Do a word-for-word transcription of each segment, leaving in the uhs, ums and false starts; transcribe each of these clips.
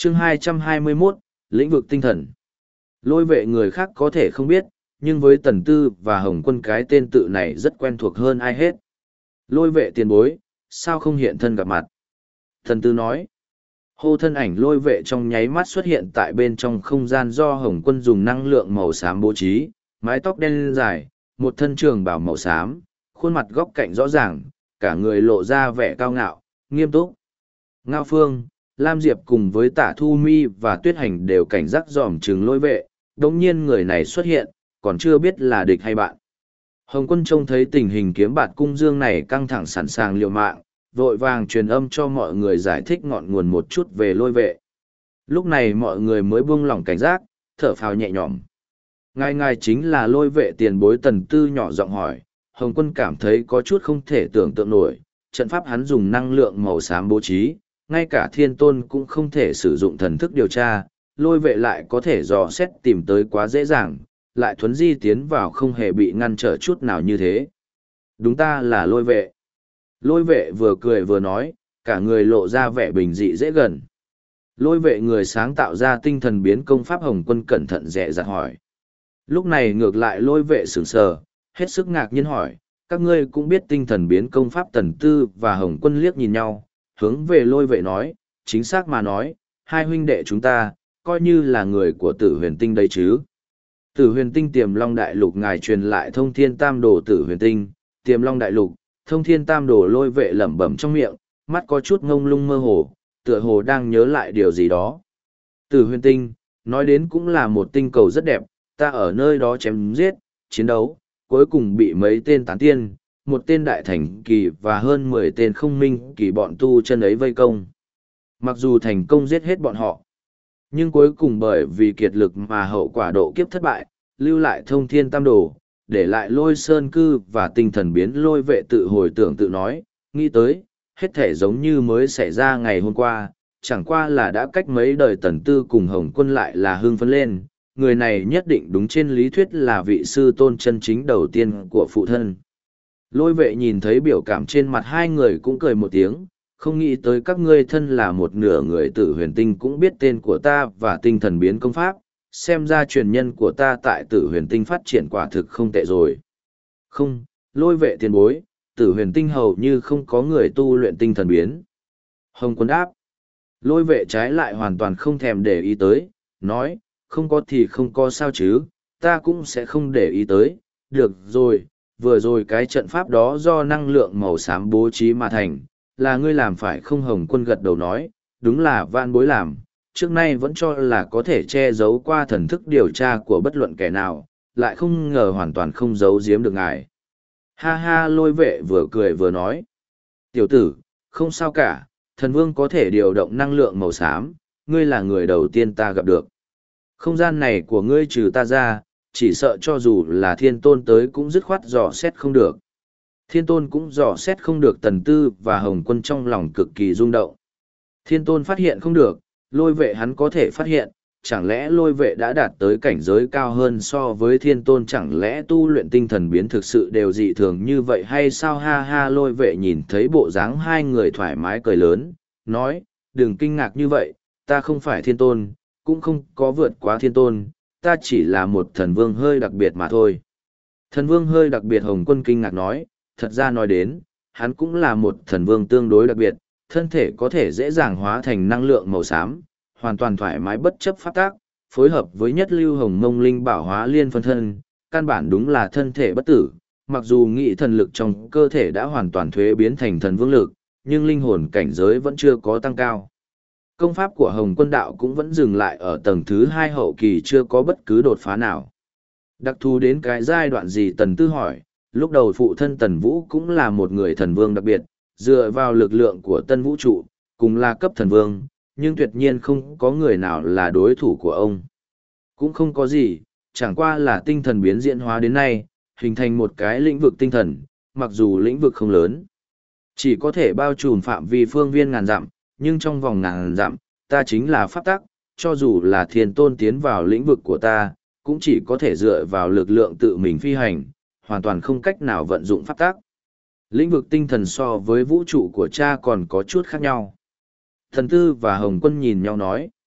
chương hai trăm hai mươi mốt, lĩnh vực tinh thần. Lôi vệ người khác có thể không biết, nhưng với Tần Tư và Hồng Quân cái tên tự này rất quen thuộc hơn ai hết. Lôi vệ tiền bối, sao không hiện thân gặp mặt? Tần Tư nói. Hô thân ảnh lôi vệ trong nháy mắt xuất hiện tại bên trong không gian do Hồng Quân dùng năng lượng màu xám bố trí, mái tóc đen dài, một thân trường bào màu xám, khuôn mặt góc cạnh rõ ràng, cả người lộ ra vẻ cao ngạo, nghiêm túc. Ngao Phương, Lam Diệp cùng với Tả Thu Mi và Tuyết Hành đều cảnh giác dòm chừng lôi vệ, đồng nhiên người này xuất hiện, còn chưa biết là địch hay bạn. Hồng Quân trông thấy tình hình kiếm bạt cung dương này căng thẳng sẵn sàng liều mạng, vội vàng truyền âm cho mọi người giải thích ngọn nguồn một chút về lôi vệ. Lúc này mọi người mới buông lỏng cảnh giác, thở phào nhẹ nhõm. Ngài ngài chính là lôi vệ tiền bối Tần Tư nhỏ giọng hỏi, Hồng Quân cảm thấy có chút không thể tưởng tượng nổi, trận pháp hắn dùng năng lượng màu xám bố trí, ngay cả thiên tôn cũng không thể sử dụng thần thức điều tra, lôi vệ lại có thể dò xét tìm tới quá dễ dàng, lại thuấn di tiến vào không hề bị ngăn trở chút nào như thế. Đúng ta là lôi vệ. Lôi vệ vừa cười vừa nói, cả người lộ ra vẻ bình dị dễ gần. Lôi vệ người sáng tạo ra tinh thần biến công pháp Hồng Quân cẩn thận dè dặt hỏi. Lúc này ngược lại lôi vệ sửng sờ, hết sức ngạc nhiên hỏi, các ngươi cũng biết tinh thần biến công pháp Tần Tư và Hồng Quân liếc nhìn nhau, hướng về lôi vệ nói, chính xác mà nói, hai huynh đệ chúng ta, coi như là người của tử huyền tinh đây chứ. Tử huyền tinh tiềm long đại lục ngài truyền lại thông thiên tam đồ tử huyền tinh, tiềm long đại lục, thông thiên tam đồ lôi vệ lẩm bẩm trong miệng, mắt có chút ngông lung mơ hồ, tựa hồ đang nhớ lại điều gì đó. Tử huyền tinh, nói đến cũng là một tinh cầu rất đẹp, ta ở nơi đó chém giết, chiến đấu, cuối cùng bị mấy tên tán tiên, một tên đại thành kỳ và hơn mười tên không minh kỳ bọn tu chân ấy vây công. Mặc dù thành công giết hết bọn họ, nhưng cuối cùng bởi vì kiệt lực mà hậu quả độ kiếp thất bại, lưu lại thông thiên tam đồ, để lại lôi sơn cư và tinh thần biến lôi vệ tự hồi tưởng tự nói, nghĩ tới, hết thể giống như mới xảy ra ngày hôm qua, chẳng qua là đã cách mấy đời Tần Tư cùng Hồng Quân lại là hưng phấn lên, người này nhất định đúng trên lý thuyết là vị sư tôn chân chính đầu tiên của phụ thân. Lôi vệ nhìn thấy biểu cảm trên mặt hai người cũng cười một tiếng, không nghĩ tới các ngươi thân là một nửa người tử huyền tinh cũng biết tên của ta và tinh thần biến công pháp, xem ra truyền nhân của ta tại tử huyền tinh phát triển quả thực không tệ rồi. Không, lôi vệ tiền bối, tử huyền tinh hầu như không có người tu luyện tinh thần biến. Hồng Quân đáp. Lôi vệ trái lại hoàn toàn không thèm để ý tới, nói, không có thì không có sao chứ, ta cũng sẽ không để ý tới, được rồi, vừa rồi cái trận pháp đó do năng lượng màu xám bố trí mà thành, là ngươi làm phải không? Hồng Quân gật đầu nói, đúng là vạn bối làm, trước nay vẫn cho là có thể che giấu qua thần thức điều tra của bất luận kẻ nào, lại không ngờ hoàn toàn không giấu giếm được ngài. Ha ha, lôi vệ vừa cười vừa nói, tiểu tử, không sao cả, thần vương có thể điều động năng lượng màu xám, ngươi là người đầu tiên ta gặp được. Không gian này của ngươi trừ ta ra, chỉ sợ cho dù là thiên tôn tới cũng dứt khoát dò xét không được. Thiên tôn cũng dò xét không được Tần Tư và Hồng Quân trong lòng cực kỳ rung động. Thiên tôn phát hiện không được, lôi vệ hắn có thể phát hiện, chẳng lẽ lôi vệ đã đạt tới cảnh giới cao hơn so với thiên tôn, chẳng lẽ tu luyện tinh thần biến thực sự đều dị thường như vậy hay sao? Ha ha, lôi vệ nhìn thấy bộ dáng hai người thoải mái cười lớn, nói, đừng kinh ngạc như vậy, ta không phải thiên tôn, cũng không có vượt quá thiên tôn, ta chỉ là một thần vương hơi đặc biệt mà thôi. Thần vương hơi đặc biệt? Hồng Quân kinh ngạc nói, thật ra nói đến, hắn cũng là một thần vương tương đối đặc biệt, thân thể có thể dễ dàng hóa thành năng lượng màu xám, hoàn toàn thoải mái bất chấp pháp tác, phối hợp với nhất lưu hồng mông linh bảo hóa liên phân thân, căn bản đúng là thân thể bất tử, mặc dù nghị thần lực trong cơ thể đã hoàn toàn thuế biến thành thần vương lực, nhưng linh hồn cảnh giới vẫn chưa có tăng cao. Công pháp của Hồng Quân đạo cũng vẫn dừng lại ở tầng thứ hai hậu kỳ, chưa có bất cứ đột phá nào. Đặc thù đến cái giai đoạn gì? Tần Tư hỏi. Lúc đầu phụ thân Tần Vũ cũng là một người thần vương đặc biệt, dựa vào lực lượng của tân vũ trụ, cùng là cấp thần vương, nhưng tuyệt nhiên không có người nào là đối thủ của ông. Cũng không có gì, chẳng qua là tinh thần biến diễn hóa đến nay, hình thành một cái lĩnh vực tinh thần, mặc dù lĩnh vực không lớn, chỉ có thể bao trùm phạm vi phương viên ngàn dặm, nhưng trong vòng ngàn dặm, ta chính là pháp tắc, cho dù là thiên tôn tiến vào lĩnh vực của ta, cũng chỉ có thể dựa vào lực lượng tự mình phi hành, hoàn toàn không cách nào vận dụng pháp tắc. Lĩnh vực tinh thần so với vũ trụ của cha còn có chút khác nhau. Thần Tư và Hồng Quân nhìn nhau nói,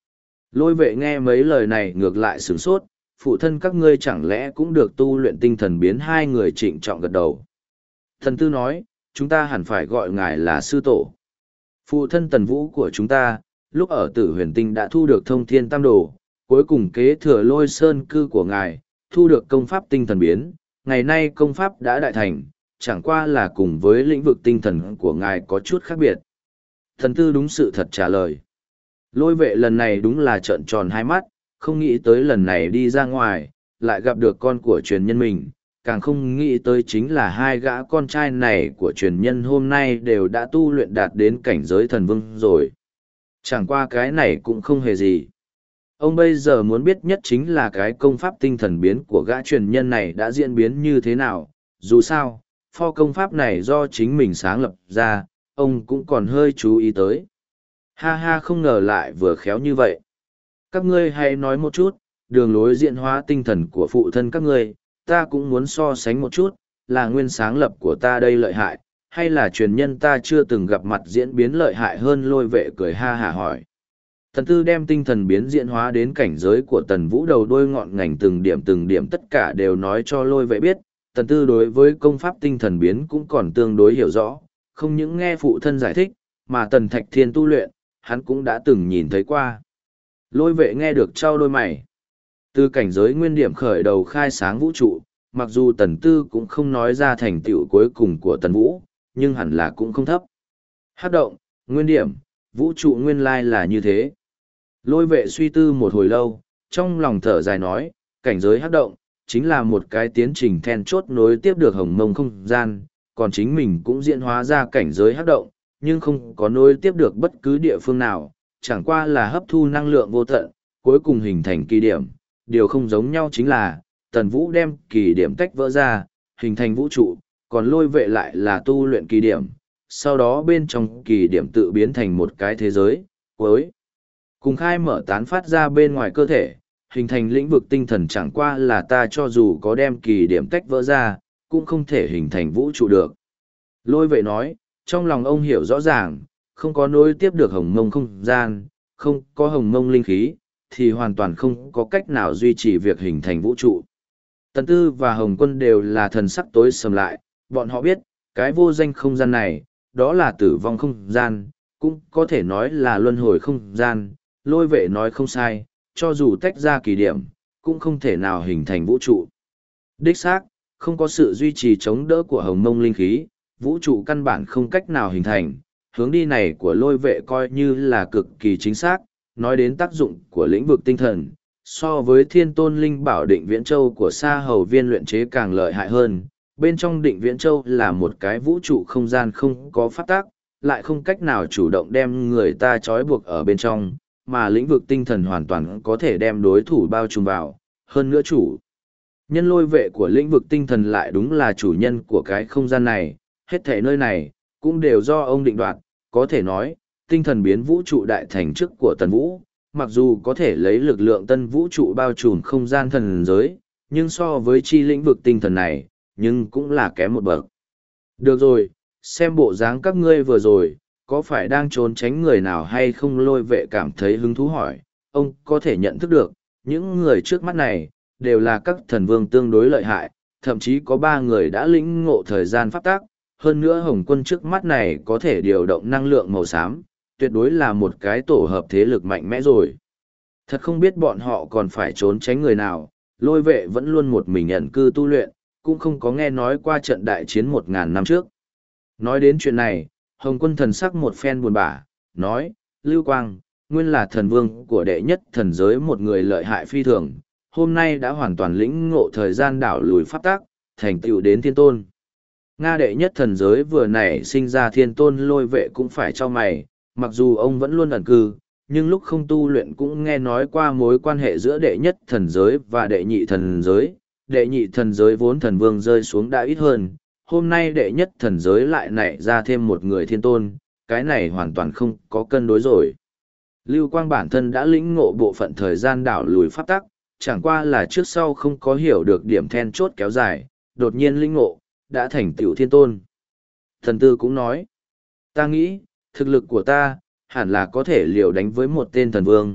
Lôi vệ nghe mấy lời này ngược lại sửng sốt, phụ thân các ngươi chẳng lẽ cũng được tu luyện tinh thần biến. Hai người trịnh trọng gật đầu. Thần tư nói, chúng ta hẳn phải gọi ngài là sư tổ. Phụ thân Tần Vũ của chúng ta, lúc ở Tử Huyền Tinh đã thu được thông thiên tam đồ, cuối cùng kế thừa Lôi Sơn cư của ngài, thu được công pháp tinh thần biến. Ngày nay công pháp đã đại thành, chẳng qua là cùng với lĩnh vực tinh thần của ngài có chút khác biệt. Thần tư đúng sự thật trả lời. Lôi vệ lần này đúng là trợn tròn hai mắt, không nghĩ tới lần này đi ra ngoài, lại gặp được con của truyền nhân mình, càng không nghĩ tới chính là hai gã con trai này của truyền nhân hôm nay đều đã tu luyện đạt đến cảnh giới thần vương rồi. Chẳng qua cái này cũng không hề gì. Ông bây giờ muốn biết nhất chính là cái công pháp tinh thần biến của gã truyền nhân này đã diễn biến như thế nào. Dù sao, pho công pháp này do chính mình sáng lập ra, ông cũng còn hơi chú ý tới. Ha ha, không ngờ lại vừa khéo như vậy. Các ngươi hãy nói một chút, đường lối diễn hóa tinh thần của phụ thân các ngươi, ta cũng muốn so sánh một chút, là nguyên sáng lập của ta đây lợi hại, hay là truyền nhân ta chưa từng gặp mặt diễn biến lợi hại hơn. Lôi vệ cười ha hả hỏi. Tần tư đem tinh thần biến diễn hóa đến cảnh giới của Tần Vũ đầu đôi ngọn ngành từng điểm từng điểm tất cả đều nói cho lôi vệ biết. Tần tư đối với công pháp tinh thần biến cũng còn tương đối hiểu rõ, không những nghe phụ thân giải thích, mà Tần Thạch Thiên tu luyện, hắn cũng đã từng nhìn thấy qua. Lôi vệ nghe được trao đôi mày. Từ cảnh giới nguyên điểm khởi đầu khai sáng vũ trụ, mặc dù Tần Tư cũng không nói ra thành tựu cuối cùng của Tần Vũ, nhưng hẳn là cũng không thấp. Hát động, nguyên điểm, vũ trụ nguyên lai là như thế. Lôi vệ suy tư một hồi lâu, trong lòng thở dài nói, cảnh giới hát động, chính là một cái tiến trình then chốt nối tiếp được hồng mông không gian, còn chính mình cũng diễn hóa ra cảnh giới hát động, nhưng không có nối tiếp được bất cứ địa phương nào, chẳng qua là hấp thu năng lượng vô tận, cuối cùng hình thành kỳ điểm. Điều không giống nhau chính là, Tần Vũ đem kỳ điểm tách vỡ ra, hình thành vũ trụ, còn lôi vệ lại là tu luyện kỳ điểm, sau đó bên trong kỳ điểm tự biến thành một cái thế giới, cuối cùng khai mở tán phát ra bên ngoài cơ thể, hình thành lĩnh vực tinh thần. Chẳng qua là ta cho dù có đem kỳ điểm tách vỡ ra, cũng không thể hình thành vũ trụ được. Lôi vệ nói, trong lòng ông hiểu rõ ràng, không có nối tiếp được hồng mông không gian, không có hồng mông linh khí, thì hoàn toàn không có cách nào duy trì việc hình thành vũ trụ. Tần Tư và Hồng Quân đều là thần sắc tối sầm lại, bọn họ biết, cái vô danh không gian này, đó là tử vong không gian, cũng có thể nói là luân hồi không gian. Lôi vệ nói không sai, cho dù tách ra kỳ điểm, cũng không thể nào hình thành vũ trụ. Đích xác, không có sự duy trì chống đỡ của hồng mông linh khí, vũ trụ căn bản không cách nào hình thành. Hướng đi này của lôi vệ coi như là cực kỳ chính xác. Nói đến tác dụng của lĩnh vực tinh thần, so với thiên tôn linh bảo định viễn châu của sa hầu viên luyện chế càng lợi hại hơn. Bên trong định viễn châu là một cái vũ trụ không gian không có pháp tác, lại không cách nào chủ động đem người ta trói buộc ở bên trong, mà lĩnh vực tinh thần hoàn toàn có thể đem đối thủ bao trùm vào. Hơn nữa chủ nhân lôi vệ của lĩnh vực tinh thần lại đúng là chủ nhân của cái không gian này, hết thể nơi này, cũng đều do ông định đoạt. Có thể nói, tinh thần biến vũ trụ đại thành chức của Tần Vũ, mặc dù có thể lấy lực lượng tân vũ trụ bao trùm không gian thần giới, nhưng so với chi lĩnh vực tinh thần này, nhưng cũng là kém một bậc. Được rồi, xem bộ dáng các ngươi vừa rồi, có phải đang trốn tránh người nào hay không? Lôi vệ cảm thấy hứng thú hỏi, ông có thể nhận thức được, những người trước mắt này, đều là các thần vương tương đối lợi hại, thậm chí có ba người đã lĩnh ngộ thời gian pháp tác. Hơn nữa Hồng Quân trước mắt này có thể điều động năng lượng màu xám, tuyệt đối là một cái tổ hợp thế lực mạnh mẽ rồi. Thật không biết bọn họ còn phải trốn tránh người nào. Lôi vệ vẫn luôn một mình ẩn cư tu luyện, cũng không có nghe nói qua trận đại chiến một ngàn năm trước. Nói đến chuyện này, Hồng Quân thần sắc một phen buồn bã, nói, Lưu Quang, nguyên là thần vương của đệ nhất thần giới, một người lợi hại phi thường, hôm nay đã hoàn toàn lĩnh ngộ thời gian đảo lùi pháp tác, thành tựu đến thiên tôn. Nga đệ nhất thần giới vừa nảy sinh ra thiên tôn. Lôi vệ cũng phải cho mày, mặc dù ông vẫn luôn ẩn cư, nhưng lúc không tu luyện cũng nghe nói qua mối quan hệ giữa đệ nhất thần giới và đệ nhị thần giới. Đệ nhị thần giới vốn thần vương rơi xuống đã ít hơn, hôm nay đệ nhất thần giới lại nảy ra thêm một người thiên tôn, cái này hoàn toàn không có cân đối rồi. Lưu Quang bản thân đã lĩnh ngộ bộ phận thời gian đảo lùi pháp tắc, chẳng qua là trước sau không có hiểu được điểm then chốt kéo dài, đột nhiên lĩnh ngộ, đã thành tựu thiên tôn. Thần tư cũng nói, ta nghĩ, thực lực của ta, hẳn là có thể liều đánh với một tên thần vương,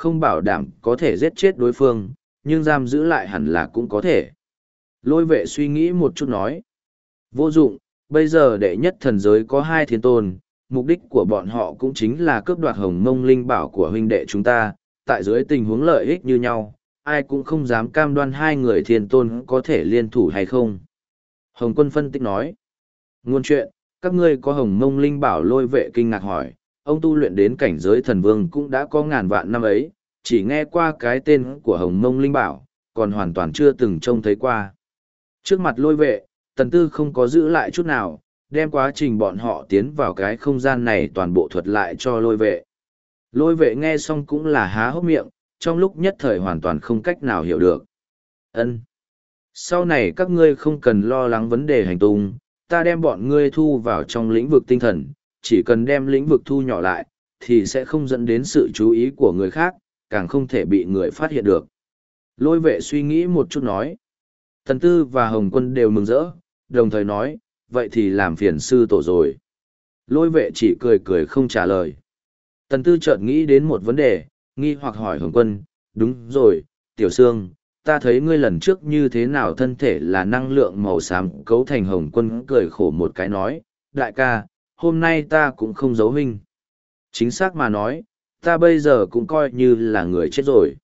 không bảo đảm có thể giết chết đối phương, nhưng giam giữ lại hẳn là cũng có thể. Lôi vệ suy nghĩ một chút nói. Vô dụng, bây giờ đệ nhất thần giới có hai thiên tôn, mục đích của bọn họ cũng chính là cướp đoạt hồng mông linh bảo của huynh đệ chúng ta, tại dưới tình huống lợi ích như nhau, ai cũng không dám cam đoan hai người thiên tôn có thể liên thủ hay không. Hồng quân phân tích nói. Nguồn chuyện, các ngươi có hồng mông linh bảo. Lôi vệ kinh ngạc hỏi, ông tu luyện đến cảnh giới thần vương cũng đã có ngàn vạn năm ấy, chỉ nghe qua cái tên của hồng mông linh bảo, còn hoàn toàn chưa từng trông thấy qua. Trước mặt lôi vệ, tần tư không có giữ lại chút nào, đem quá trình bọn họ tiến vào cái không gian này toàn bộ thuật lại cho lôi vệ. Lôi vệ nghe xong cũng là há hốc miệng, trong lúc nhất thời hoàn toàn không cách nào hiểu được. Ân, sau này các ngươi không cần lo lắng vấn đề hành tung, ta đem bọn ngươi thu vào trong lĩnh vực tinh thần, chỉ cần đem lĩnh vực thu nhỏ lại, thì sẽ không dẫn đến sự chú ý của người khác, càng không thể bị người phát hiện được. Lôi vệ suy nghĩ một chút nói. Thần Tư và Hồng Quân đều mừng rỡ, đồng thời nói, vậy thì làm phiền sư tổ rồi. Lôi vệ chỉ cười cười không trả lời. Tần Tư chợt nghĩ đến một vấn đề, nghi hoặc hỏi Hồng Quân, đúng rồi, Tiểu Sương, ta thấy ngươi lần trước như thế nào thân thể là năng lượng màu xám cấu thành. Hồng Quân cười khổ một cái nói, đại ca, hôm nay ta cũng không giấu huynh. Chính xác mà nói, ta bây giờ cũng coi như là người chết rồi.